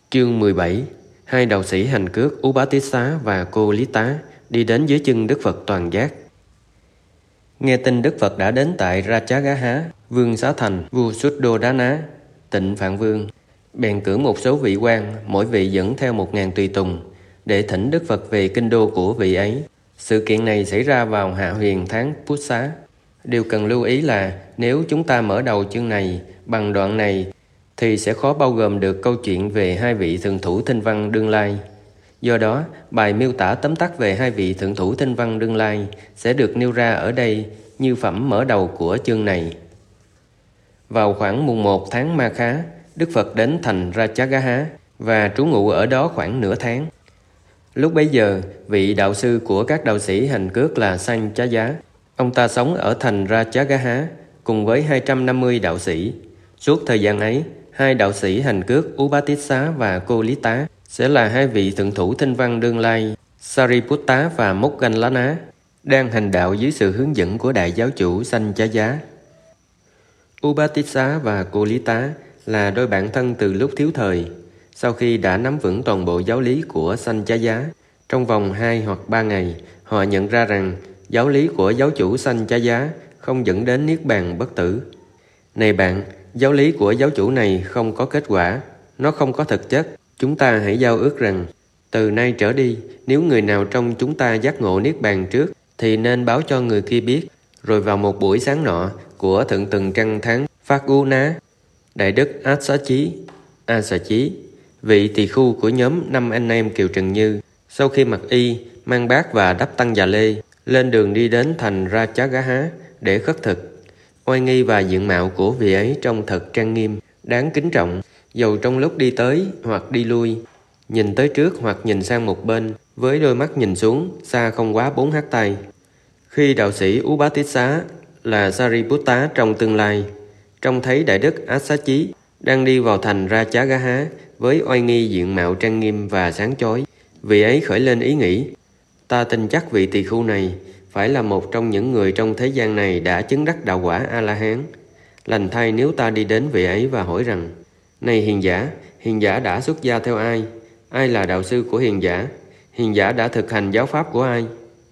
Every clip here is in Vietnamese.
Chương 17. Hai đạo sĩ hành cước Upatissa và Cô Lý Tá đi đến dưới chân Đức Phật toàn giác. Nghe tin Đức Phật đã đến tại Rajagaha, vương xá thành vua Suddhodana, Tịnh Phạn Vương, bèn cử một số vị quan, mỗi vị dẫn theo 1000 tùy tùng, để thỉnh Đức Phật về kinh đô của vị ấy. Sự kiện này xảy ra vào hạ huyền tháng Pusa. Điều cần lưu ý là nếu chúng ta mở đầu chương này bằng đoạn này thì sẽ khó bao gồm được câu chuyện về hai vị thượng thủ Thinh Văn đương lai. Do đó, bài miêu tả tóm tắt về hai vị thượng thủ Thinh Văn đương lai sẽ được nêu ra ở đây như phẩm mở đầu của chương này. Vào khoảng mùng 1 tháng Ma Khá, Đức Phật đến thành Rajagaha và trú ngụ ở đó khoảng nửa tháng. Lúc bấy giờ, vị đạo sư của các đạo sĩ hành cước là Sanchaya, ông ta sống ở thành Rajagaha cùng với 250 đạo sĩ. Suốt thời gian ấy, hai đạo sĩ hành cước Upatissa và Cô Lý Tá sẽ là hai vị thượng thủ Thinh Văn đương lai Sariputta và Moggallana, đang hành đạo dưới sự hướng dẫn của đại giáo chủ Sanchaya. Upatissa và Cô Lý Tá là đôi bạn thân từ lúc thiếu thời. Sau khi đã nắm vững toàn bộ giáo lý của Sanchaya, trong vòng 2 hoặc 3 ngày, họ nhận ra rằng giáo lý của giáo chủ Sanchaya không dẫn đến niết bàn bất tử. Này bạn, giáo lý của giáo chủ này không có kết quả, nó không có thực chất. Chúng ta hãy giao ước rằng, từ nay trở đi, nếu người nào trong chúng ta giác ngộ niết bàn trước, thì nên báo cho người kia biết. Rồi vào một buổi sáng nọ của thượng tuần trăng tháng Phaguna, Đại đức Asachi, vị tỳ khu của nhóm 5 anh em Kiều Trần Như, sau khi mặc y, mang bát và đắp tăng già lê, lên đường đi đến thành Rajagaha để khất thực. Oai nghi và diện mạo của vị ấy trông thật trang nghiêm, đáng kính trọng, dầu trong lúc đi tới hoặc đi lui, nhìn tới trước hoặc nhìn sang một bên, với đôi mắt nhìn xuống, xa không quá 4 hắt tay. Khi đạo sĩ Upatissa là Sariputta trong tương lai, trông thấy Đại đức Asachi đang đi vào thành Rajagaha với oai nghi diện mạo trang nghiêm và sáng chói, vị ấy khởi lên ý nghĩ: ta tin chắc vị tỳ khu này phải là một trong những người trong thế gian này đã chứng đắc đạo quả A-la-hán. Lành thay nếu ta đi đến vị ấy và hỏi rằng: này hiền giả đã xuất gia theo ai? Ai là đạo sư của hiền giả? Hiền giả đã thực hành giáo pháp của ai?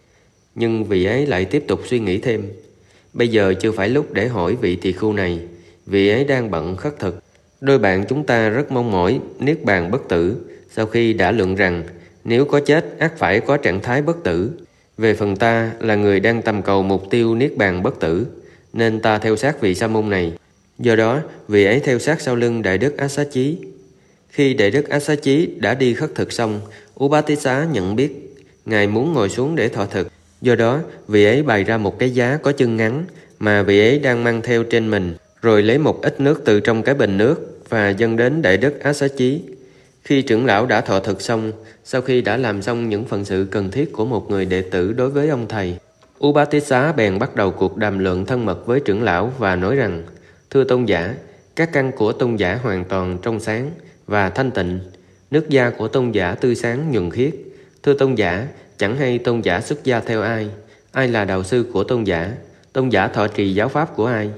Nhưng vị ấy lại tiếp tục suy nghĩ thêm: bây giờ chưa phải lúc để hỏi vị tỳ khu này, vị ấy đang bận khất thực. Đôi bạn chúng ta rất mong mỏi niết bàn bất tử, sau khi đã luận rằng nếu có chết ắt phải có trạng thái bất tử. Về phần ta là người đang tầm cầu mục tiêu niết bàn bất tử, nên ta theo sát vị sa môn này. Do đó, vị ấy theo sát sau lưng Đại đức Asachi. Khi Đại đức Asachi đã đi khất thực xong, Upatissa nhận biết ngài muốn ngồi xuống để thọ thực. Do đó, vị ấy bày ra một cái giá có chân ngắn mà vị ấy đang mang theo trên mình, rồi lấy một ít nước từ trong cái bình nước và dâng đến Đại đức Asachi. Khi trưởng lão đã thọ thực xong, sau khi đã làm xong những phận sự cần thiết của một người đệ tử đối với ông thầy, Upatissa bèn bắt đầu cuộc đàm luận thân mật với trưởng lão và nói rằng: thưa tôn giả, các căn của tôn giả hoàn toàn trong sáng và thanh tịnh, nước da của tôn giả tươi sáng nhuần khiết. Thưa tôn giả, chẳng hay tôn giả xuất gia theo ai? Ai là đạo sư của tôn giả? Tôn giả thọ trì giáo pháp của ai?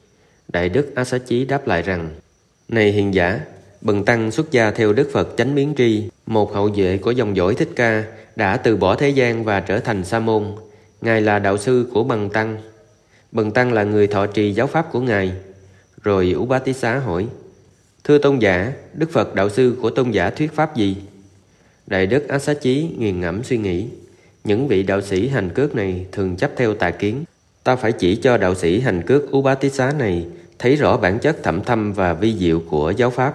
Đại đức Asachi đáp lại rằng: này hiền giả, bần tăng xuất gia theo Đức Phật Chánh Biến Tri, một hậu duệ của dòng dõi Thích Ca, đã từ bỏ thế gian và trở thành sa môn. Ngài là đạo sư của bần tăng. Bần tăng là người thọ trì giáo pháp của ngài. Rồi Upatissa hỏi: thưa tôn giả, Đức Phật đạo sư của tôn giả thuyết pháp gì? Đại đức Asachi nghiền ngẫm suy nghĩ: những vị đạo sĩ hành cước này thường chấp theo tà kiến. Ta phải chỉ cho đạo sĩ hành cước Upatissa này thấy rõ bản chất thâm thâm và vi diệu của giáo pháp.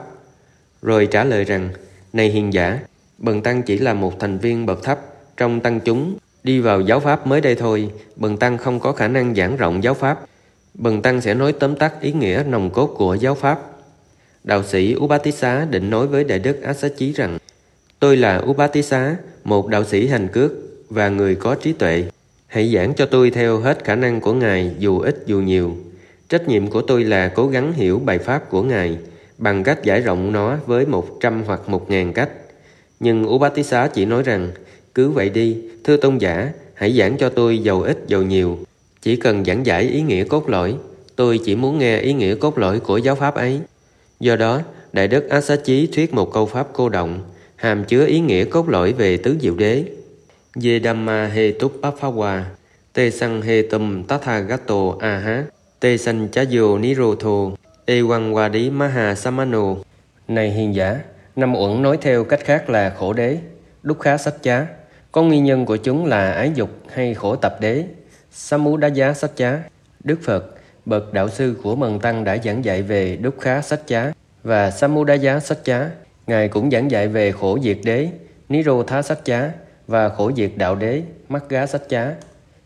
Rồi trả lời rằng: này hiền giả, bần tăng chỉ là một thành viên bậc thấp trong tăng chúng, đi vào giáo pháp mới đây thôi. Bần tăng không có khả năng giảng rộng giáo pháp. Bần tăng sẽ nói tóm tắt ý nghĩa nòng cốt của giáo pháp. Đạo sĩ Upatissa định nói với Đại đức Asachi rằng: tôi là Upatissa, một đạo sĩ hành cước và người có trí tuệ. Hãy giảng cho tôi theo hết khả năng của ngài, dù ít dù nhiều. Trách nhiệm của tôi là cố gắng hiểu bài pháp của ngài bằng cách giải rộng nó với 100 hoặc 1000 cách. Nhưng Upatissa chỉ nói rằng: cứ vậy đi, thưa tôn giả, hãy giảng cho tôi dầu ít dầu nhiều. Chỉ cần giảng giải ý nghĩa cốt lõi, tôi chỉ muốn nghe ý nghĩa cốt lõi của giáo pháp ấy. Do đó, Đại Đức Ác Xá Chí thuyết một câu pháp cô động, hàm chứa ý nghĩa cốt lõi về tứ diệu đế. Ye Dhamma he Tuppaphava, te sang he tum Tathagato aha, te san chayo nirotho, ewan wadi maha samano. Này hiền giả, Năm Uẩn nói theo cách khác là khổ đế, Dukkha Sacca. Có nguyên nhân của chúng là ái dục hay khổ tập đế, Samudaya Sacca. Đức Phật, bậc đạo sư của Mần Tăng đã giảng dạy về Dukkha Sacca và Samudaya Sacca. Ngài cũng giảng dạy về khổ diệt đế, Nirodha Sacca và khổ diệt đạo đế, Magga Sacca.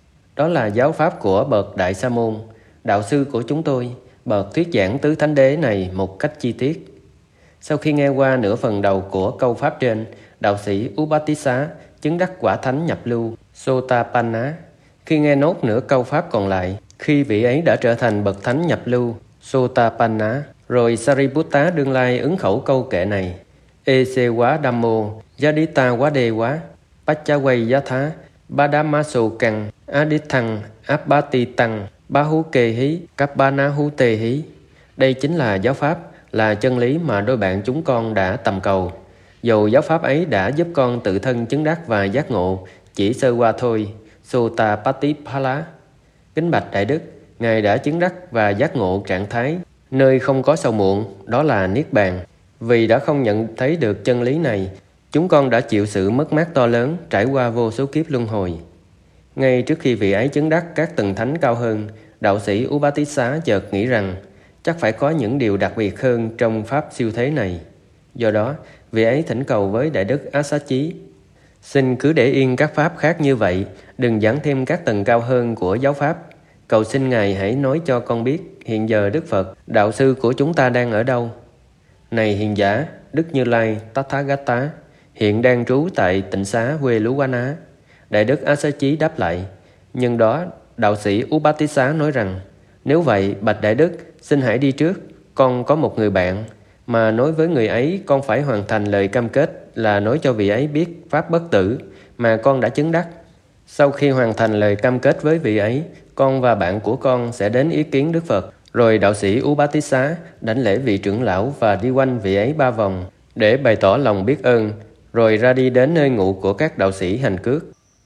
Đó là giáo pháp của bậc Đại Sa Môn, đạo sư của chúng tôi, bậc thuyết giảng tứ thánh đế này một cách chi tiết. Sau khi nghe qua nửa phần đầu của câu pháp trên, đạo sĩ Upatissa chứng đắc quả thánh nhập lưu Sotapanna. Khi nghe nốt nửa câu pháp còn lại, khi vị ấy đã trở thành bậc thánh nhập lưu Sotapanna, rồi Sariputta đương lai ứng khẩu câu kệ này: Ese quá Dhammo, Yadita quá đề quá, Pachaway Yatha, Badamaso Căng, Adithăng, Abati Tăng, Bahu Kê Hí, Kappanahu Tê Hí. Đây chính là giáo pháp, là chân lý mà đôi bạn chúng con đã tầm cầu. Dầu giáo pháp ấy đã giúp con tự thân chứng đắc và giác ngộ chỉ sơ qua thôi, Sotapatiphala. Kính bạch Đại Đức, Ngài đã chứng đắc và giác ngộ trạng thái nơi không có sầu muộn, đó là Niết Bàn. Vì đã không nhận thấy được chân lý này, chúng con đã chịu sự mất mát to lớn, trải qua vô số kiếp luân hồi. Ngay trước khi vị ấy chứng đắc các tầng thánh cao hơn, đạo sĩ Upatissa chợt nghĩ rằng chắc phải có những điều đặc biệt hơn trong pháp siêu thế này. Do đó, vị ấy thỉnh cầu với Đại Đức Ác Xá Chí: Xin cứ để yên các pháp khác như vậy, đừng giảng thêm các tầng cao hơn của giáo pháp. Cầu xin Ngài hãy nói cho con biết hiện giờ Đức Phật, đạo sư của chúng ta đang ở đâu. Này hiền giả, Đức Như Lai Tathagata hiện đang trú tại tịnh xá Veluwana. Đại Đức Ác Xá Chí đáp lại. Nhưng đó, đạo sĩ Upatissa nói rằng: Nếu vậy, bạch Đại Đức, xin hãy đi trước. Con có một người bạn, mà nói với người ấy con phải hoàn thành lời cam kết là nói cho vị ấy biết pháp bất tử mà con đã chứng đắc. Sau khi hoàn thành lời cam kết với vị ấy, con và bạn của con sẽ đến ý kiến Đức Phật. Rồi đạo sĩ Upatissa đảnh lễ vị trưởng lão và đi quanh vị ấy 3 vòng để bày tỏ lòng biết ơn, rồi ra đi đến nơi ngụ của các đạo sĩ hành cước.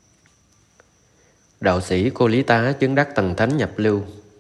Đạo sĩ Cô Lý Tá chứng đắc tầng thánh nhập lưu.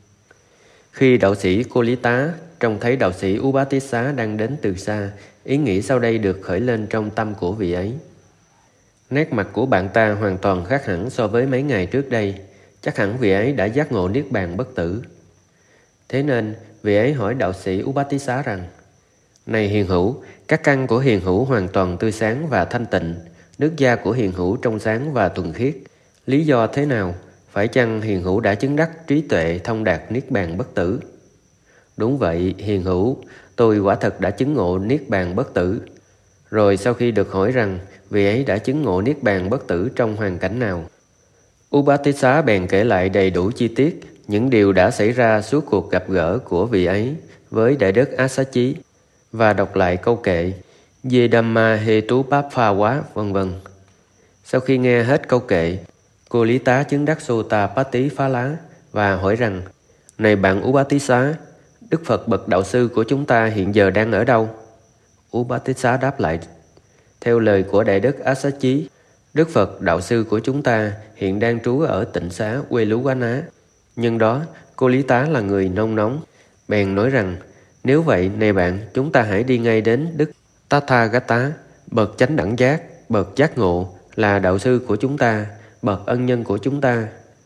Khi đạo sĩ Cô Lý Tá trông thấy đạo sĩ Upatissa đang đến từ xa, ý nghĩ sau đây được khởi lên trong tâm của vị ấy. Nét mặt của bạn ta hoàn toàn khác hẳn so với mấy ngày trước đây, chắc hẳn vị ấy đã giác ngộ Niết Bàn bất tử. Thế nên, vị ấy hỏi đạo sĩ Upatissa rằng: Này hiền hữu, các căn của hiền hữu hoàn toàn tươi sáng và thanh tịnh, nước da của hiền hữu trong sáng và thuần khiết. Lý do thế nào? Phải chăng hiền hữu đã chứng đắc trí tuệ thông đạt Niết Bàn bất tử? Đúng vậy, hiền hữu, tôi quả thật đã chứng ngộ Niết Bàn bất tử. Rồi sau khi được hỏi rằng vị ấy đã chứng ngộ Niết Bàn bất tử trong hoàn cảnh nào, Upatissa bèn kể lại đầy đủ chi tiết những điều đã xảy ra suốt cuộc gặp gỡ của vị ấy với Đại Đức Ác Xá Chí và đọc lại câu kệ Ye Dhamma he Tuppaphava vân vân. Sau khi nghe hết câu kệ, Cô Lý Tá chứng đắc Sotapatiphala và hỏi rằng: Này bạn Upatissa, Đức Phật bậc đạo sư của chúng ta hiện giờ đang ở đâu? Upatissa đáp lại: Theo lời của Đại Đức Ác Xá Chí, Đức Phật đạo sư của chúng ta hiện đang trú ở tịnh xá Veluwana. Nhưng đó, Cô Lý Tá là người nôn nóng, bèn nói rằng: Nếu vậy, này bạn, chúng ta hãy đi ngay đến Đức Tathagata, bậc chánh đẳng giác, bậc giác ngộ, là đạo sư của chúng ta, bậc ân nhân của chúng ta.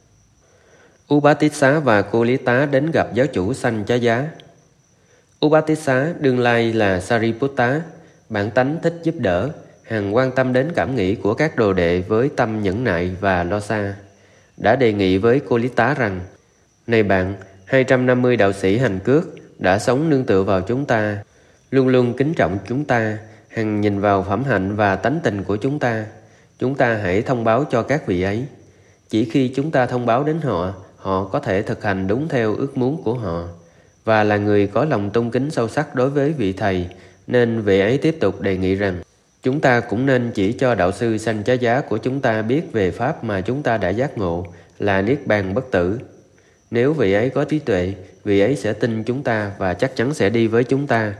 Upatissa và Cô Lý Tá đến gặp giáo chủ Sanjaya. Upatissa đương lai là Sariputta, bản tánh thích giúp đỡ, hằng quan tâm đến cảm nghĩ của các đồ đệ với tâm nhẫn nại và lo xa, đã đề nghị với Cô Lý Tá rằng: Này bạn, 250 đạo sĩ hành cước đã sống nương tựa vào chúng ta, luôn luôn kính trọng chúng ta, hằng nhìn vào phẩm hạnh và tánh tình của chúng ta. Chúng ta hãy thông báo cho các vị ấy. Chỉ khi chúng ta thông báo đến họ, họ có thể thực hành đúng theo ước muốn của họ, và là người có lòng tôn kính sâu sắc đối với vị thầy, nên vị ấy tiếp tục đề nghị rằng chúng ta cũng nên chỉ cho đạo sư Sanjaya của chúng ta biết về pháp mà chúng ta đã giác ngộ là Niết Bàn bất tử. Nếu vị ấy có trí tuệ, vị ấy sẽ tin chúng ta và chắc chắn sẽ đi với chúng ta.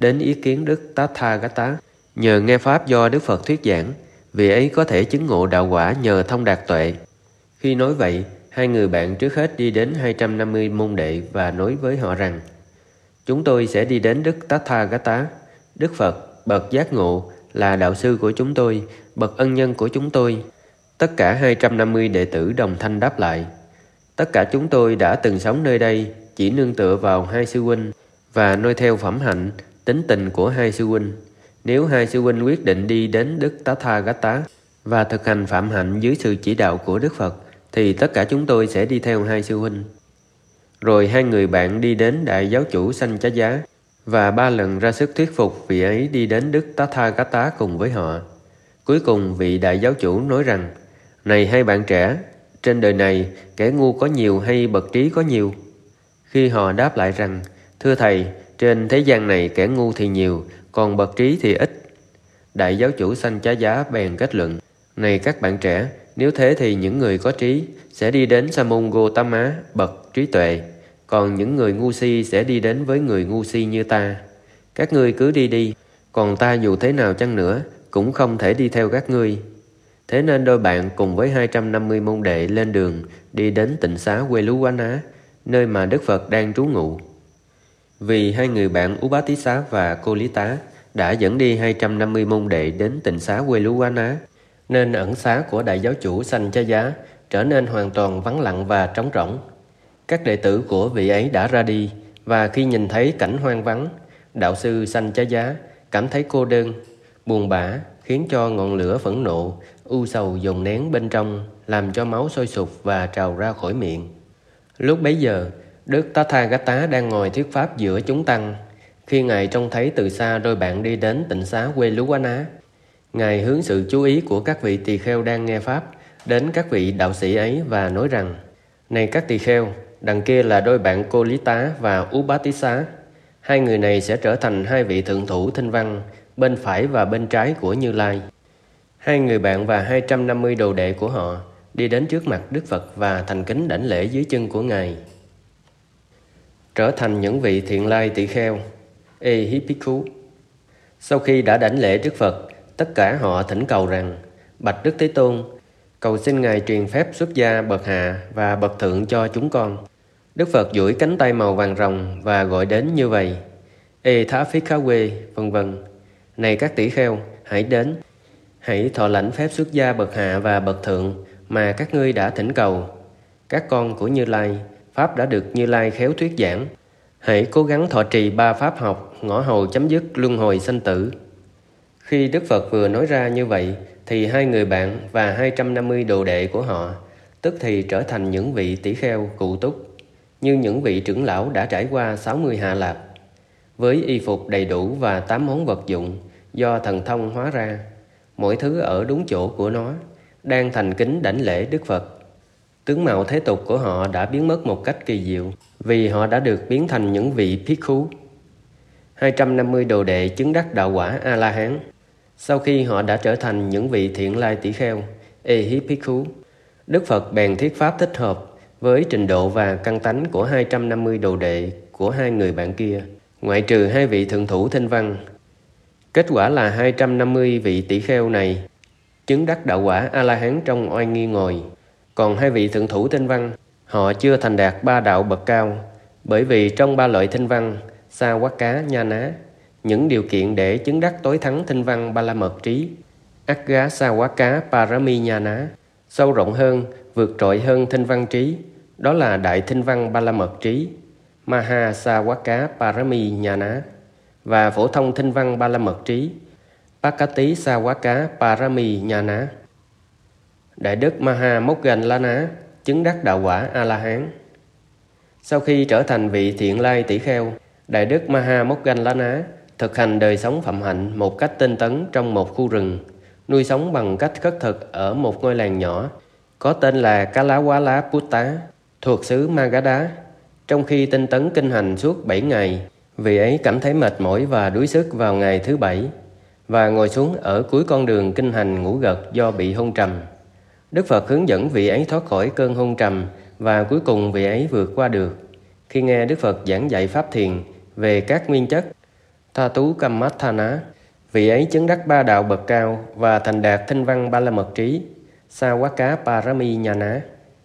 đến ý kiến Đức Tathagata. Nhờ nghe Pháp do Đức Phật thuyết giảng, vị ấy có thể chứng ngộ đạo quả nhờ thông đạt tuệ. Khi nói vậy, hai người bạn trước hết đi đến 250 môn đệ và nói với họ rằng: chúng tôi sẽ đi đến Đức Tathagata. Đức Phật, bậc giác ngộ, là đạo sư của chúng tôi, bậc ân nhân của chúng tôi. Tất cả 250 đệ tử đồng thanh đáp lại: tất cả chúng tôi đã từng sống nơi đây, chỉ nương tựa vào hai sư huynh và noi theo phẩm hạnh, tính tình của hai sư huynh. Nếu hai sư huynh quyết định đi đến Đức Tathagata và thực hành phạm hạnh dưới sự chỉ đạo của Đức Phật, thì tất cả chúng tôi sẽ đi theo hai sư huynh. Rồi hai người bạn đi đến đại giáo chủ Sanchaya và 3 lần ra sức thuyết phục vị ấy đi đến Đức Tathagata cùng với họ. Cuối cùng vị đại giáo chủ nói rằng: này hai bạn trẻ, trên đời này kẻ ngu có nhiều hay bậc trí có nhiều? Khi họ đáp lại rằng: thưa thầy, trên thế gian này kẻ ngu thì nhiều, còn bậc trí thì ít. Đại giáo chủ Sanchaya bèn kết luận: này các bạn trẻ, nếu thế thì những người có trí sẽ đi đến Sa môn Gotama, bậc trí tuệ, còn những người ngu si sẽ đi đến với người ngu si như ta. Các ngươi cứ đi đi, còn ta dù thế nào chăng nữa cũng không thể đi theo các ngươi. Thế nên đôi bạn cùng với 250 môn đệ lên đường đi đến tịnh xá Veluvana, nơi mà Đức Phật đang trú ngụ. Vì hai người bạn Upatissa và Kolita đã dẫn đi 250 môn đệ đến tịnh xá Veluvana, nên ẩn xá của đại giáo chủ Sanchaya trở nên hoàn toàn vắng lặng và trống rỗng. Các đệ tử của vị ấy đã ra đi, và khi nhìn thấy cảnh hoang vắng, đạo sư Sanchaya cảm thấy cô đơn, buồn bã, khiến cho ngọn lửa phẫn nộ, u sầu dồn nén bên trong, làm cho máu sôi sục và trào ra khỏi miệng. Lúc bấy giờ, Đức Tathagata đang ngồi thuyết pháp giữa chúng tăng. Khi Ngài trông thấy từ xa đôi bạn đi đến tịnh xá Veluvana, Ngài hướng sự chú ý của các vị tỳ kheo đang nghe pháp đến các vị đạo sĩ ấy và nói rằng: này các tỳ kheo, đằng kia là đôi bạn Kolita và Upatissa. Hai người này sẽ trở thành hai vị thượng thủ thinh văn bên phải và bên trái của Như Lai. Hai người bạn và 250 đồ đệ của họ đi đến trước mặt Đức Phật và thành kính đảnh lễ dưới chân của Ngài. Trở thành những vị thiện lai tỷ kheo, Ehipikku. Sau khi đã đảnh lễ Đức Phật, tất cả họ thỉnh cầu rằng: bạch Đức Thế Tôn, cầu xin Ngài truyền phép xuất gia bậc hạ và bậc thượng cho chúng con. Đức Phật duỗi cánh tay màu vàng ròng và gọi đến như vậy: Ê Thá Phí Khá Quê, vân vân. Này các tỷ kheo, hãy đến, hãy thọ lãnh phép xuất gia bậc hạ và bậc thượng mà các ngươi đã thỉnh cầu. Các con của Như Lai, pháp đã được Như Lai khéo thuyết giảng. Hãy cố gắng thọ trì 3 pháp học, ngõ hầu chấm dứt luân hồi sanh tử. Khi Đức Phật vừa nói ra như vậy, thì hai người bạn và 250 đồ đệ của họ tức thì trở thành những vị tỷ kheo cụ túc, như những vị trưởng lão đã trải qua 60 hạ lạp, với y phục đầy đủ và 8 món vật dụng do thần thông hóa ra, mỗi thứ ở đúng chỗ của nó, đang thành kính đảnh lễ Đức Phật. Tướng mạo thế tục của họ đã biến mất một cách kỳ diệu, vì họ đã được biến thành những vị Bhikkhu. 250 đồ đệ chứng đắc đạo quả A-la-hán. Sau khi họ đã trở thành những vị thiện lai tỷ kheo, Ehipikku, Đức Phật bèn thuyết pháp thích hợp với trình độ và căn tánh của 250 đồ đệ của hai người bạn kia, ngoại trừ hai vị thượng thủ thinh văn. Kết quả là 250 vị tỷ kheo này chứng đắc đạo quả A-la-hán trong oai nghi ngồi. Còn hai vị thượng thủ thinh văn, họ chưa thành đạt 3 đạo bậc cao, bởi vì trong 3 loại thinh văn, Sawaka Nhana, những điều kiện để chứng đắc tối thắng thinh văn ba la mật trí, Agga Sawaka Parami Nhana, sâu rộng hơn, vượt trội hơn thinh văn trí, đó là đại thinh văn ba la mật trí, Maha Sawaka Parami Nhana, và phổ thông thinh văn ba la mật trí, Pakati Sawaka Parami Nhana. Đại đức Maha Moggallana chứng đắc đạo quả A-la-hán. Sau khi trở thành vị thiện lai tỷ kheo, Đại đức Maha Moggallana thực hành đời sống phạm hạnh một cách tinh tấn trong một khu rừng, nuôi sống bằng cách khất thực ở một ngôi làng nhỏ có tên là Kalawala Putta, thuộc xứ Magadha. Trong khi tinh tấn kinh hành suốt 7 ngày, vị ấy cảm thấy mệt mỏi và đuối sức vào ngày thứ 7 và ngồi xuống ở cuối con đường kinh hành ngủ gật do bị hôn trầm. Đức Phật hướng dẫn vị ấy thoát khỏi cơn hôn trầm và cuối cùng vị ấy vượt qua được. Khi nghe Đức Phật giảng dạy pháp thiền về các nguyên chất, Tha Tú Kammatthana. Vị ấy chứng đắc 3 đạo bậc cao và thành đạt thinh văn ba la mật trí, Sawaka Parami Nhana.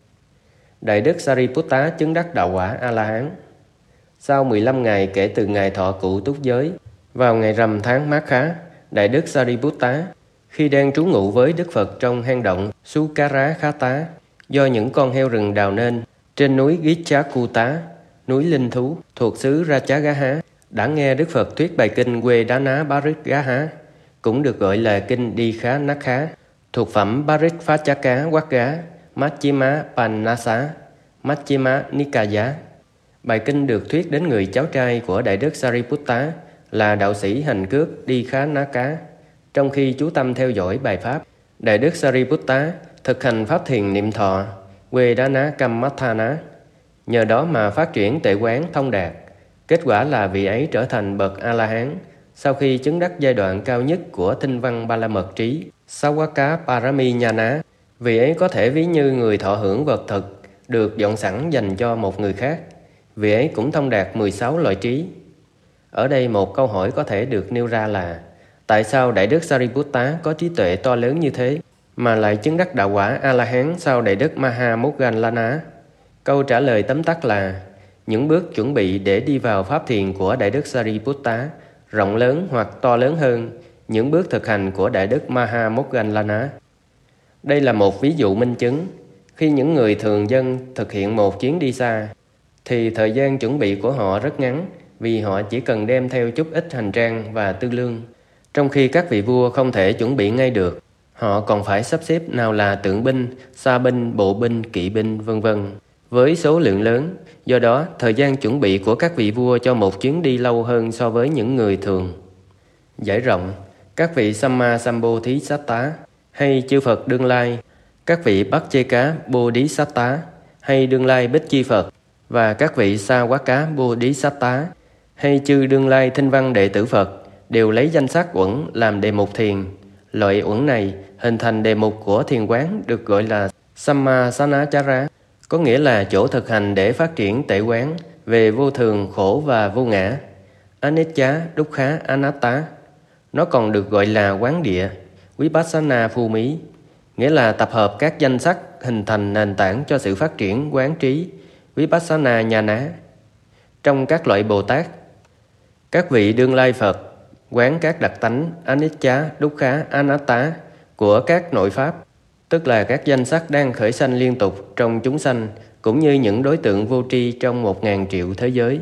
Đại đức Sariputta chứng đắc đạo quả A-la-hán. Sau 15 ngày kể từ ngày thọ cụ túc giới, vào ngày rằm tháng Mát Khá, Đại đức Sariputta, khi đang trú ngụ với Đức Phật trong hang động Sukara Khata do những con heo rừng đào nên trên núi Gichakuta, núi linh thú thuộc xứ Rajagaha, đã nghe Đức Phật thuyết bài kinh Vedana Parikgaha, cũng được gọi là kinh Đi Khá Nát Khá, thuộc phẩm Parikphachaka Vagga Majjhima Pannasa Majjhima Nikaya. Bài kinh được thuyết đến người cháu trai của Đại đức Sariputta là đạo sĩ hành cước Đi Khá Ná Cá. Trong khi chú tâm theo dõi bài pháp, Đại đức Sariputta thực hành pháp thiền niệm thọ Vedana Kammatthana, nhờ đó mà phát triển tuệ quán thông đạt. Kết quả là vị ấy trở thành bậc A-la-hán sau khi chứng đắc giai đoạn cao nhất của thinh văn ba la mật trí, Sawaka Parami Nhana. Vị ấy có thể ví như người thọ hưởng vật thực được dọn sẵn dành cho một người khác. Vị ấy cũng thông đạt 16 loại trí. Ở đây một câu hỏi có thể được nêu ra là tại sao Đại đức Sariputta có trí tuệ to lớn như thế mà lại chứng đắc đạo quả A-la-hán sau Đại đức Mahamoggallana? Câu trả lời tóm tắt là những bước chuẩn bị để đi vào pháp thiền của Đại đức Sariputta rộng lớn hoặc to lớn hơn những bước thực hành của Đại đức Mahamoggallana. Đây là một ví dụ minh chứng. Khi những người thường dân thực hiện một chuyến đi xa, thì thời gian chuẩn bị của họ rất ngắn vì họ chỉ cần đem theo chút ít hành trang và tư lương. Trong khi các vị vua không thể chuẩn bị ngay được, họ còn phải sắp xếp nào là tượng binh, xa binh, bộ binh, kỵ binh, v.v. với số lượng lớn. Do đó, thời gian chuẩn bị của các vị vua cho một chuyến đi lâu hơn so với những người thường. Giải rộng, các vị Samma Sambuddhisatta hay chư Phật đương lai, các vị Pacceka Bodhisatta hay đương lai Bích Chi Phật và các vị Sawaka Bodhisatta hay chư đương lai thinh văn đệ tử Phật đều lấy danh sắc uẩn làm đề mục thiền. Loại uẩn này hình thành đề mục của thiền quán được gọi là Sammasanachara, có nghĩa là chỗ thực hành để phát triển tệ quán về vô thường, khổ và vô ngã, Anicca, Dukkha, Anatta. Nó còn được gọi là quán địa, Vipassana Phu Mí, nghĩa là tập hợp các danh sắc hình thành nền tảng cho sự phát triển quán trí, Vipassana Nhana. Trong các loại Bồ Tát, các vị đương lai Phật quán các đặc tánh Anicca, Dukkha, Anatta của các nội pháp, tức là các danh sắc đang khởi sanh liên tục trong chúng sanh, cũng như những đối tượng vô tri trong 1000 triệu thế giới.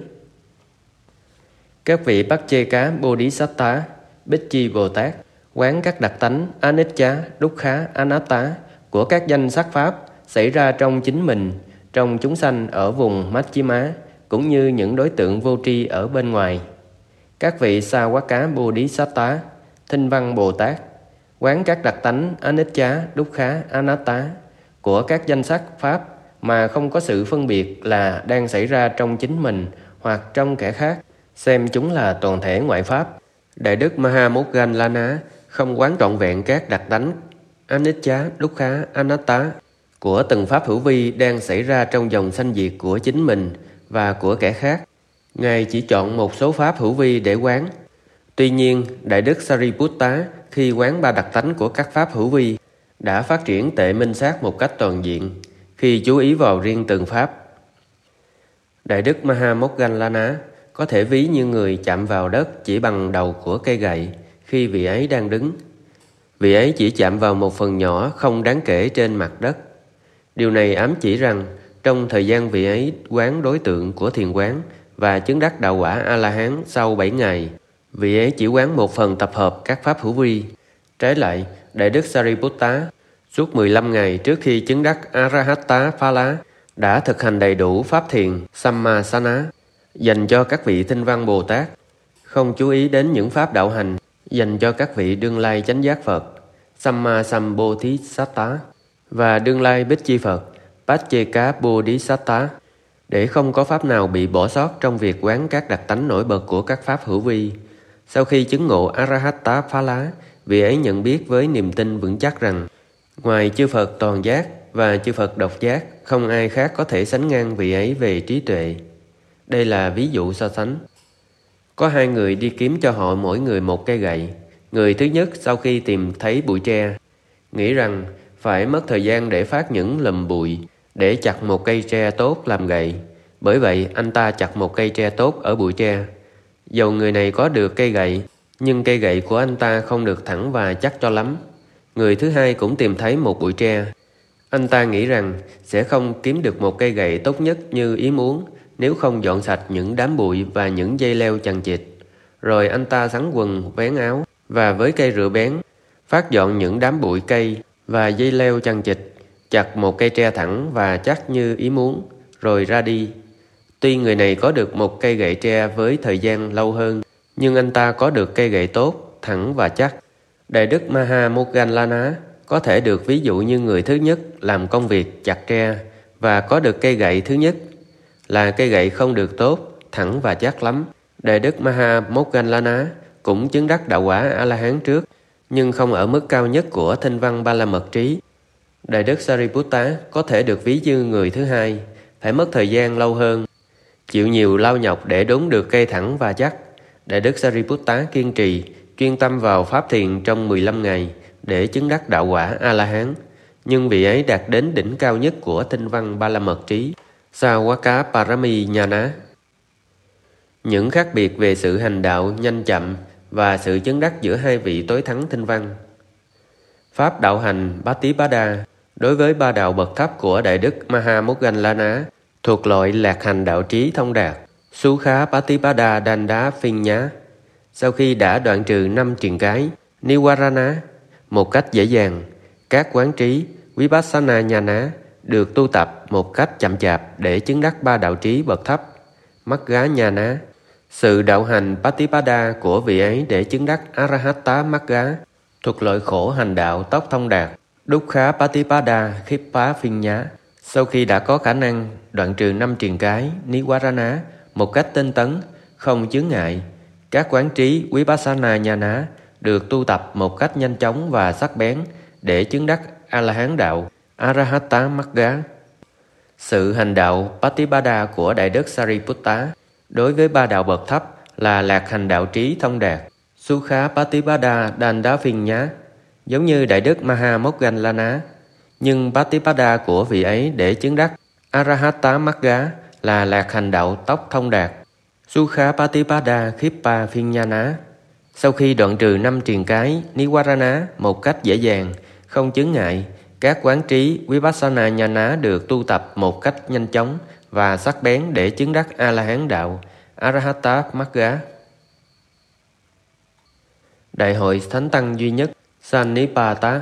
Các vị Pacceka Bodhisatta, Bích Chi Bồ Tát quán các đặc tánh Anicca, Dukkha, Anatta của các danh sắc pháp xảy ra trong chính mình, trong chúng sanh ở vùng Majjhima, cũng như những đối tượng vô tri ở bên ngoài. Các vị Sawaka Bodhisatta, Thinh Văn Bồ Tát quán các đặc tánh Anicca, Dukkha, Anatta của các danh sắc pháp mà không có sự phân biệt là đang xảy ra trong chính mình hoặc trong kẻ khác, xem chúng là toàn thể ngoại pháp. Đại đức Mahamoggallana không quán trọn vẹn các đặc tánh Anicca, Dukkha, Anatta của từng pháp hữu vi đang xảy ra trong dòng sanh diệt của chính mình và của kẻ khác. Ngài chỉ chọn một số pháp hữu vi để quán. Tuy nhiên, Đại đức Sariputta khi quán 3 đặc tánh của các pháp hữu vi đã phát triển tệ minh sát một cách toàn diện khi chú ý vào riêng từng pháp. Đại đức Mahamoggallana có thể ví như người chạm vào đất chỉ bằng đầu của cây gậy khi vị ấy đang đứng. Vị ấy chỉ chạm vào một phần nhỏ không đáng kể trên mặt đất. Điều này ám chỉ rằng trong thời gian vị ấy quán đối tượng của thiền quán và chứng đắc đạo quả A-la-hán sau 7 ngày, vị ấy chỉ quán một phần tập hợp các pháp hữu vi. Trái lại, Đại đức Sariputta suốt 15 ngày trước khi chứng đắc Arahatta Phala đã thực hành đầy đủ pháp thiền Sammasana dành cho các vị Thinh Văn Bồ Tát, không chú ý đến những pháp đạo hành dành cho các vị đương lai chánh giác Phật Sammasambuddhisatta và đương lai Bích Chi Phật Pacceka Bodhisatta, để không có pháp nào bị bỏ sót trong việc quán các đặc tánh nổi bật của các pháp hữu vi. Sau khi chứng ngộ Arahatta Phala, vị ấy nhận biết với niềm tin vững chắc rằng ngoài chư Phật toàn giác và chư Phật độc giác, không ai khác có thể sánh ngang vị ấy về trí tuệ. Đây là ví dụ so sánh. Có hai người đi kiếm cho họ mỗi người một cây gậy. Người thứ nhất sau khi tìm thấy bụi tre, nghĩ rằng phải mất thời gian để phát những lùm bụi để chặt một cây tre tốt làm gậy. Bởi vậy anh ta chặt một cây tre tốt ở bụi tre. Dầu người này có được cây gậy, nhưng cây gậy của anh ta không được thẳng và chắc cho lắm. Người thứ hai cũng tìm thấy một bụi tre. Anh ta nghĩ rằng sẽ không kiếm được một cây gậy tốt nhất như ý muốn nếu không dọn sạch những đám bụi và những dây leo chằng chịt. Rồi anh ta xắn quần, vén áo và với cây rựa bén phát dọn những đám bụi cây và dây leo chằng chịt, chặt một cây tre thẳng và chắc như ý muốn, rồi ra đi. Tuy người này có được một cây gậy tre với thời gian lâu hơn, nhưng anh ta có được cây gậy tốt, thẳng và chắc. Đại đức Maha Moggallana có thể được ví dụ như người thứ nhất làm công việc chặt tre và có được cây gậy thứ nhất, là cây gậy không được tốt, thẳng và chắc lắm. Đại đức Maha Moggallana cũng chứng đắc đạo quả A-la-hán trước, nhưng không ở mức cao nhất của Thinh Văn Ba La Mật Trí. Đại đức Sariputta có thể được ví như người thứ hai, phải mất thời gian lâu hơn, chịu nhiều lao nhọc để đốn được cây thẳng và chắc. Đại đức Sariputta kiên trì, chuyên tâm vào pháp thiền trong 15 ngày để chứng đắc đạo quả A-la-hán, nhưng vị ấy đạt đến đỉnh cao nhất của Thinh Văn Ba La Mật Trí, Sawaka Parami Nhana. Những khác biệt về sự hành đạo nhanh chậm và sự chứng đắc giữa hai vị tối thắng Thinh Văn. Pháp đạo hành Bhattipada đối với ba đạo bậc thấp của Đại đức Maha Moggallana thuộc loại lạc hành đạo trí thông đạt, Sukha Bhattipada Danda Phiên Nhá. Sau khi đã đoạn trừ 5 triền cái Niwarana một cách dễ dàng, các quán trí Vipassana Nhana được tu tập một cách chậm chạp để chứng đắc ba đạo trí bậc thấp, Magga Nhana. Sự đạo hành Bhattipada của vị ấy để chứng đắc Arahata Magga thuộc loại khổ hành đạo tốc thông đạt, Dukkha Bhattipada Khippa Phiên Nhá. Sau khi đã có khả năng đoạn trừ 5 triền cái Niwarana một cách tinh tấn, không chướng ngại, các quán trí Vipassana Nhana được tu tập một cách nhanh chóng và sắc bén để chứng đắc A-la-hán đạo Arahata Magga. Sự hành đạo Bhattipada của Đại đức Sariputta đối với ba đạo bậc thấp là lạc hành đạo trí thông đạt, Sukha Bhattipada Danda Phiên Nhá, giống như Đại đức Maha Moggallana. Nhưng Bhattipada của vị ấy để chứng đắc Arahata Magga là lạc hành đạo tốc thông đạt, Sukha Bhattipada Khippa Phiên Nhana. Sau khi đoạn trừ 5 triền cái Niwarana một cách dễ dàng, không chướng ngại, các quán trí Vipassana Nhana được tu tập một cách nhanh chóng và sắc bén để chứng đắc A-la-hán đạo Arahata Magga. Đại hội Thánh Tăng duy nhất Sannipata.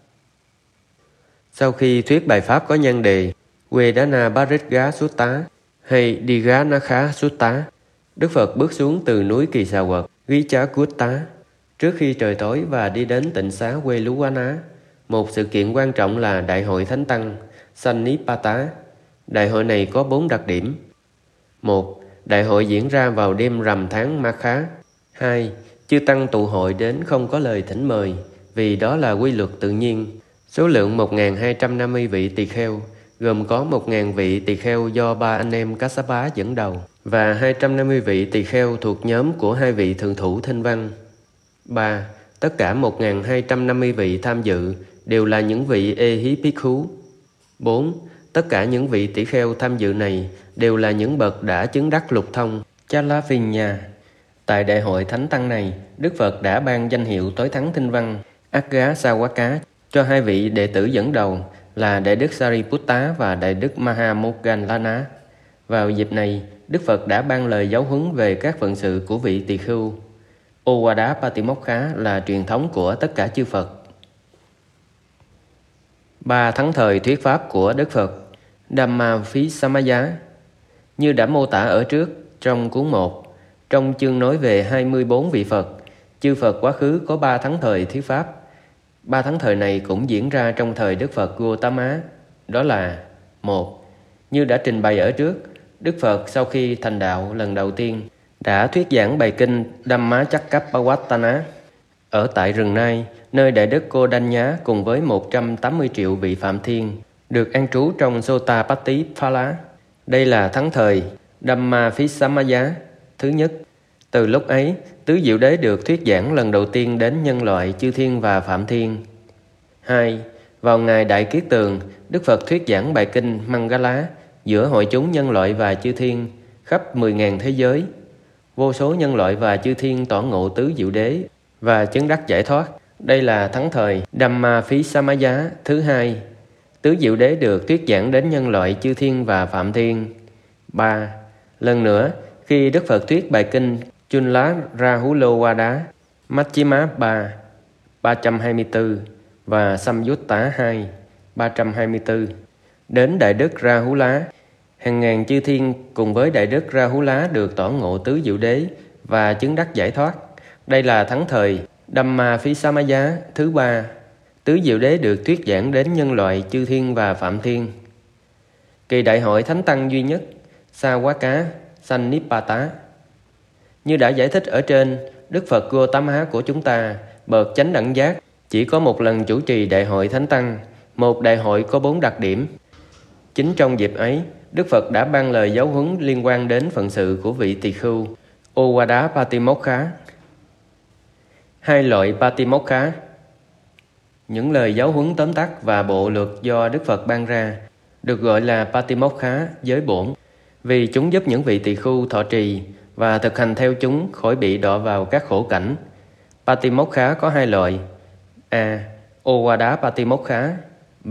Sau khi thuyết bài pháp có nhan đề Vedana Parigga Sutta hay Diganakha Sutta, Đức Phật bước xuống từ núi Kỳ Xà Quật Gichakutta trước khi trời tối và đi đến tịnh xá Veluwana. Một sự kiện quan trọng là Đại hội Thánh Tăng Sannipata. Đại hội này có 4 đặc điểm. 1. Đại hội diễn ra vào đêm rằm tháng Makha. 2. Chư Tăng tụ hội đến không có lời thỉnh mời, vì đó là quy luật tự nhiên. Số lượng 1.250 vị tỳ kheo, gồm có 1.000 vị tỳ kheo do 3 anh em Kassapa dẫn đầu và 250 vị tỳ kheo thuộc nhóm của 2 vị thượng thủ Thinh Văn. 3. Tất cả 1.250 vị tham dự đều là những vị Ehipikhu. 4. Tất cả những vị tỷ kheo tham dự này đều là những bậc đã chứng đắc lục thông Chalavinya. Tại Đại hội Thánh Tăng này, Đức Phật đã ban danh hiệu tối thắng Thinh Văn Agga Sawaka cho 2 vị đệ tử dẫn đầu là Đại đức Sariputta và Đại đức Maha Moggallana. Vào dịp này, Đức Phật đã ban lời giáo huấn về các phận sự của vị tỳ khưu. Owada Patimokkha là truyền thống của tất cả chư Phật. 3 thắng thời thuyết pháp của Đức Phật Dhamma Visamaya. Như đã mô tả ở trước trong cuốn 1, trong chương nói về 24 vị Phật, chư Phật quá khứ có 3 thắng thời thuyết pháp. 3 thắng thời này cũng diễn ra trong thời Đức Phật Gautama. Đó là: 1. Như đã trình bày ở trước, Đức Phật sau khi thành đạo lần đầu tiên đã thuyết giảng bài kinh Dhammachakkappawattana ở tại rừng Nai, nơi Đại đức Kodanya cùng với 180 triệu vị Phạm Thiên được an trú trong Sotapatiphala. Đây là thắng thời Dhamma Visamaya thứ nhất. Từ lúc ấy, Tứ Diệu Đế được thuyết giảng lần đầu tiên đến nhân loại chư thiên và phạm thiên. 2. Vào ngày Đại Kiết Tường, Đức Phật thuyết giảng bài kinh Mangala giữa hội chúng nhân loại và chư thiên khắp 10.000 thế giới. Vô số nhân loại và chư thiên tỏ ngộ Tứ Diệu Đế và chứng đắc giải thoát. Đây là thắng thời Dhamma Phí Samaya thứ 2. Tứ Diệu Đế được thuyết giảng đến nhân loại chư thiên và phạm thiên. 3. Lần nữa, khi Đức Phật thuyết bài kinh Chunla Rahulowada Majjhima 3 324 và Samyutta 2 324 đến Đại Đức Rahula, hàng ngàn chư thiên cùng với Đại Đức Rahula được tỏ ngộ Tứ Diệu Đế và chứng đắc giải thoát. Đây là thắng thời Dhamma Phí Samaya thứ 3. Tứ Diệu Đế được thuyết giảng đến nhân loại chư thiên và phạm thiên. Kỳ đại hội thánh tăng duy nhất Sawaka Sannipata. Như đã giải thích ở trên, Đức Phật Gautama của chúng ta, bậc chánh đẳng giác, chỉ có một lần chủ trì đại hội thánh tăng, một đại hội có 4 đặc điểm. Chính trong dịp ấy, Đức Phật đã ban lời giáo huấn liên quan đến phận sự của vị tỳ khưu Owada Patimokkha. 2 loại Patimokkha. Những lời giáo huấn tóm tắt và bộ luật do Đức Phật ban ra được gọi là Patimokkha giới bổn, vì chúng giúp những vị tỳ khưu thọ trì và thực hành theo chúng khỏi bị đọa vào các khổ cảnh. Patimokkha có 2 loại: A. Owada Patimokkha, B.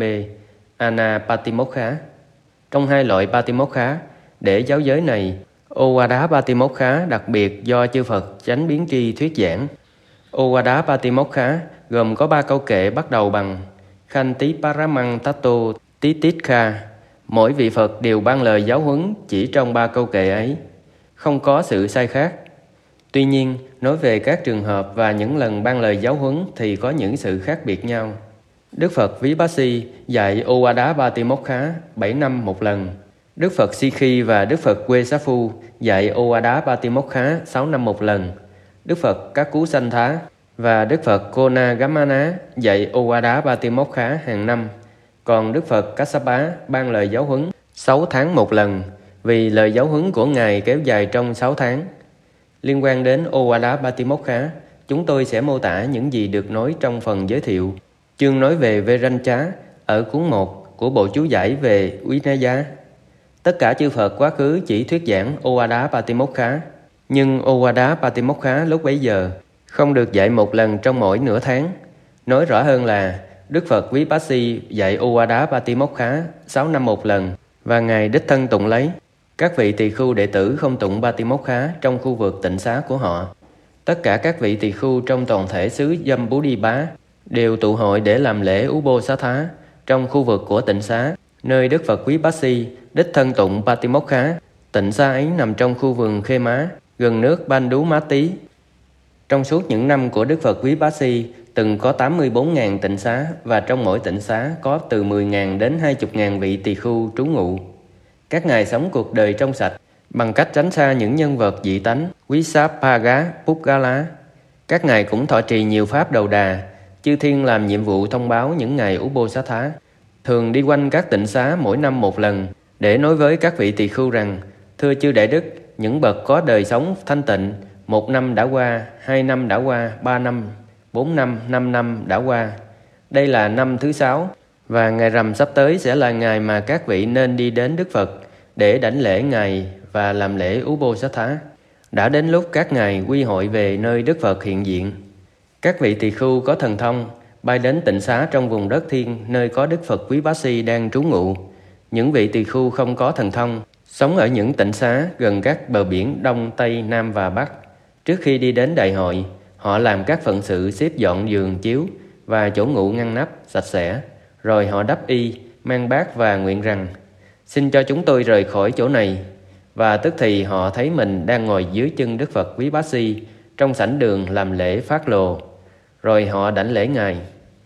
Anapatimokkha. Trong 2 loại Patimokkha, để giáo giới này, Owada Patimokkha đặc biệt do chư Phật chánh biến tri thuyết giảng. Owada Patimokkha gồm có 3 câu kệ bắt đầu bằng Khanti Paramang Tato Titikha. Mỗi vị Phật đều ban lời giáo huấn chỉ trong 3 câu kệ ấy, không có sự sai khác. Tuy nhiên, nói về các trường hợp và những lần ban lời giáo huấn thì có những sự khác biệt nhau. Đức Phật Vipassi dạy Owada Patimokkha 7 năm một lần. Đức Phật Sikhi và Đức Phật Wesafu dạy Owada Patimokkha 6 năm một lần. Đức Phật Các Cú Sanh Thá và Đức Phật Konagamana dạy Owada Patimokkha hàng năm. Còn Đức Phật Kassapa ban lời giáo huấn 6 tháng một lần, vì lời giáo huấn của Ngài kéo dài trong 6 tháng. Liên quan đến Owada Patimokkha, chúng tôi sẽ mô tả những gì được nói trong phần giới thiệu, chương nói về Verancha ở cuốn 1 của bộ chú giải về Vinaya. Tất cả chư Phật quá khứ chỉ thuyết giảng Owada Patimokkha, nhưng Owada Patimokkha lúc bấy giờ không được dạy một lần trong mỗi nửa tháng. Nói rõ hơn là Đức Phật Vipassi dạy Owada Patimokkha 6 năm một lần và Ngài đích thân tụng lấy. Các vị tỳ khưu đệ tử không tụng Patimokkha trong khu vực tịnh xá của họ. Tất cả các vị tỳ khưu trong toàn thể xứ Jambudvipa đều tụ hội để làm lễ Ubosatha trong khu vực của tịnh xá, nơi Đức Phật Vipassi đích thân tụng Patimokkha. Tịnh xá ấy nằm trong khu vườn Khê Má, gần nước Bandú-Mát-Tí. Trong suốt những năm của Đức Phật Vipassi, từng có 84.000 tịnh xá, và trong mỗi tịnh xá có từ 10.000 đến 20.000 vị tỳ khưu trú ngụ. Các ngài sống cuộc đời trong sạch bằng cách tránh xa những nhân vật dị tánh, Visappaga, Puggala. Các ngài cũng thọ trì nhiều pháp đầu đà. Chư thiên làm nhiệm vụ thông báo những ngày Ubosatha, thường đi quanh các tịnh xá mỗi năm một lần để nói với các vị tỳ khưu rằng: thưa chư Đại Đức, những bậc có đời sống thanh tịnh, 1 năm đã qua, 2 năm đã qua, 3 năm, 4 năm, 5 năm đã qua. Đây là năm thứ 6, và ngày rằm sắp tới sẽ là ngày mà các vị nên đi đến Đức Phật để đảnh lễ Ngài và làm lễ Ubosatha. Đã đến lúc các ngài quy hội về nơi Đức Phật hiện diện. Các vị tỳ khưu có thần thông bay đến tịnh xá trong vùng đất thiên nơi có Đức Phật Vipassi đang trú ngụ. Những vị tỳ khưu không có thần thông sống ở những tịnh xá gần các bờ biển Đông, Tây, Nam và Bắc. Trước khi đi đến đại hội, họ làm các phận sự xếp dọn giường chiếu và chỗ ngủ ngăn nắp sạch sẽ, rồi họ đắp y, mang bát và nguyện rằng: xin cho chúng tôi rời khỏi chỗ này. Và tức thì họ thấy mình đang ngồi dưới chân Đức Phật Vipassi trong sảnh đường làm lễ phát lồ. Rồi họ đảnh lễ Ngài.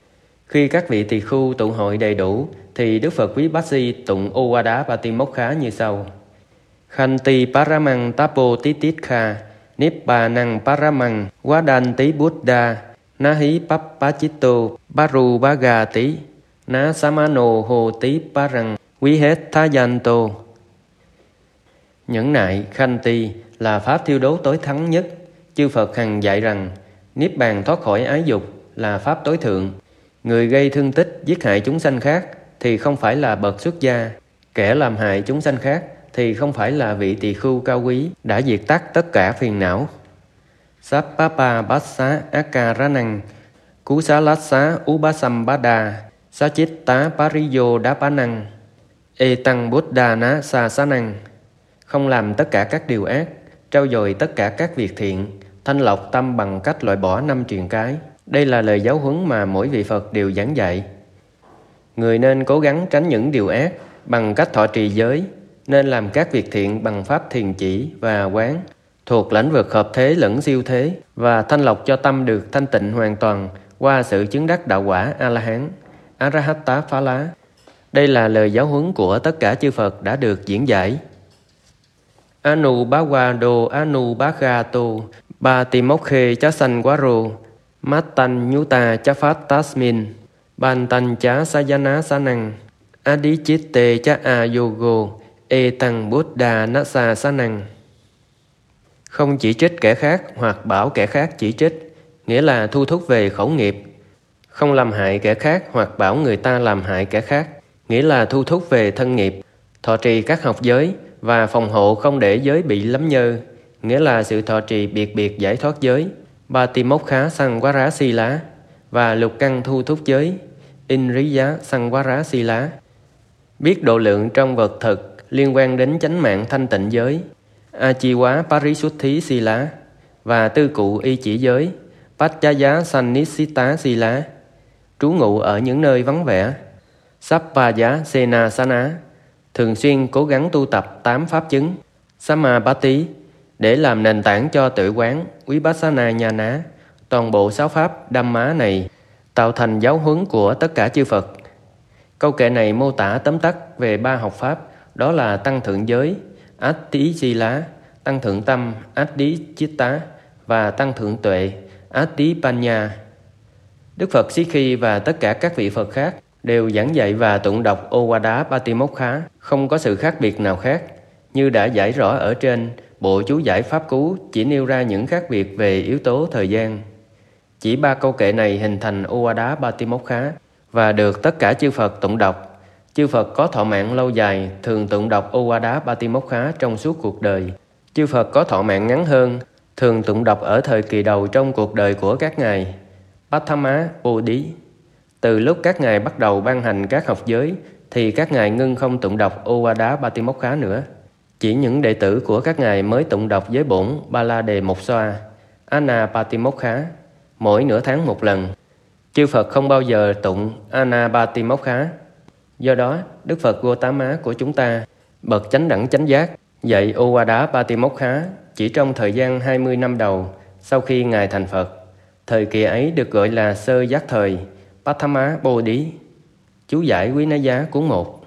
Khi các vị tỳ khưu tụ hội đầy đủ, thì Đức Phật Vipassi tụng Owada Patimokkha như sau: Khanti Paramang Tapo Titikha Nippanang Paramang Vadanti Buddha Nahi Pappachitto Baru Bhagati Na Samano Hoti Parang Vihethayanto. Nhẫn nại Khanti là pháp thiêu đốt tối thắng nhất. chư Phật hằng dạy rằng niết bàn thoát khỏi ái dục là pháp tối thượng. Người gây thương tích giết hại chúng sanh khác thì không phải là bậc xuất gia. Kẻ làm hại chúng sanh khác thì không phải là vị tỳ khưu cao quý đã diệt tắt tất cả phiền não. Sappapa bassa akaranang kusalassa ubasambada sachitta pariyo dapanang etang buddhana sasanang. Không làm tất cả các điều ác, trau dồi tất cả các việc thiện, thanh lọc tâm bằng cách loại bỏ 5 truyền cái. Đây là lời giáo huấn mà mỗi vị Phật đều giảng dạy. Người nên cố gắng tránh những điều ác bằng cách thọ trì giới, nên làm các việc thiện bằng pháp thiền chỉ và quán, thuộc lĩnh vực hợp thế lẫn siêu thế, và thanh lọc cho tâm được thanh tịnh hoàn toàn qua sự chứng đắc đạo quả A-la-hán, Arahatta Phá Lá. Đây là lời giáo huấn của tất cả chư Phật đã được diễn giải. Anubhavado Anubhagato Batimokhe Chasanwaro Mattan Nyuta Chafat Tasmin Bantan Cha Sayana Sanang Adichitte Cha Ayogo Etang Buddha Nasa Sanang. Không chỉ trích kẻ khác hoặc bảo kẻ khác chỉ trích, nghĩa là thu thúc về khẩu nghiệp. Không làm hại kẻ khác hoặc bảo người ta làm hại kẻ khác, nghĩa là thu thúc về thân nghiệp. Thọ trì các học giới và phòng hộ không để giới bị lấm nhơ, nghĩa là sự thọ trì biệt biệt giải thoát giới. Batimokha Sangwara Sila và lục căn thu thúc giới, Indriya Sangwara Sila. Biết độ lượng trong vật thực liên quan đến chánh mạng thanh tịnh giới, Achiwa Parisuddhi Sila, và tư cụ y chỉ giới, Pachaya Sannisita Sila, trú ngụ ở những nơi vắng vẻ, Sappaya Senasana, thường xuyên cố gắng tu tập 8 pháp chứng, Samapatti, để làm nền tảng cho tuệ quán, Vipassana Nhana. Toàn bộ 6 pháp Dhamma này tạo thành giáo huấn của tất cả chư Phật. Câu kệ này mô tả tóm tắt về 3 học pháp, đó là tăng thượng giới, Atti Sila, tăng thượng tâm, Atti Chitta, và tăng thượng tuệ, Atti Panya. Đức Phật Sikhi và tất cả các vị Phật khác đều giảng dạy và tụng đọc Ovada Patimokha, không có sự khác biệt nào khác. Như đã giải rõ ở trên, bộ chú giải pháp cú chỉ nêu ra những khác biệt về yếu tố thời gian. Chỉ 3 câu kệ này hình thành Ovada Patimokha và được tất cả chư Phật tụng đọc. Chư Phật có thọ mạng lâu dài thường tụng đọc Ovada Patimokha trong suốt cuộc đời. Chư Phật có thọ mạng ngắn hơn thường tụng đọc ở thời kỳ đầu trong cuộc đời của các ngài. Pathama Bodhi. Từ lúc các ngài bắt đầu ban hành các học giới thì các ngài ngưng không tụng đọc Ovada Patimokha nữa. Chỉ những đệ tử của các ngài mới tụng đọc giới bổn Bala Đề Mộc Xoa, Anapatimokha, mỗi nửa tháng một lần. Chư Phật không bao giờ tụng Anapatimokha. Do đó, Đức Phật Gautama của chúng ta, bậc chánh đẳng chánh giác, dạy Ovada Patimokha chỉ trong thời gian 20 năm đầu sau khi ngài thành Phật. Thời kỳ ấy được gọi là sơ giác thời, Pathama Bodhi. Chú giải Quý Ná Giá cuốn 1.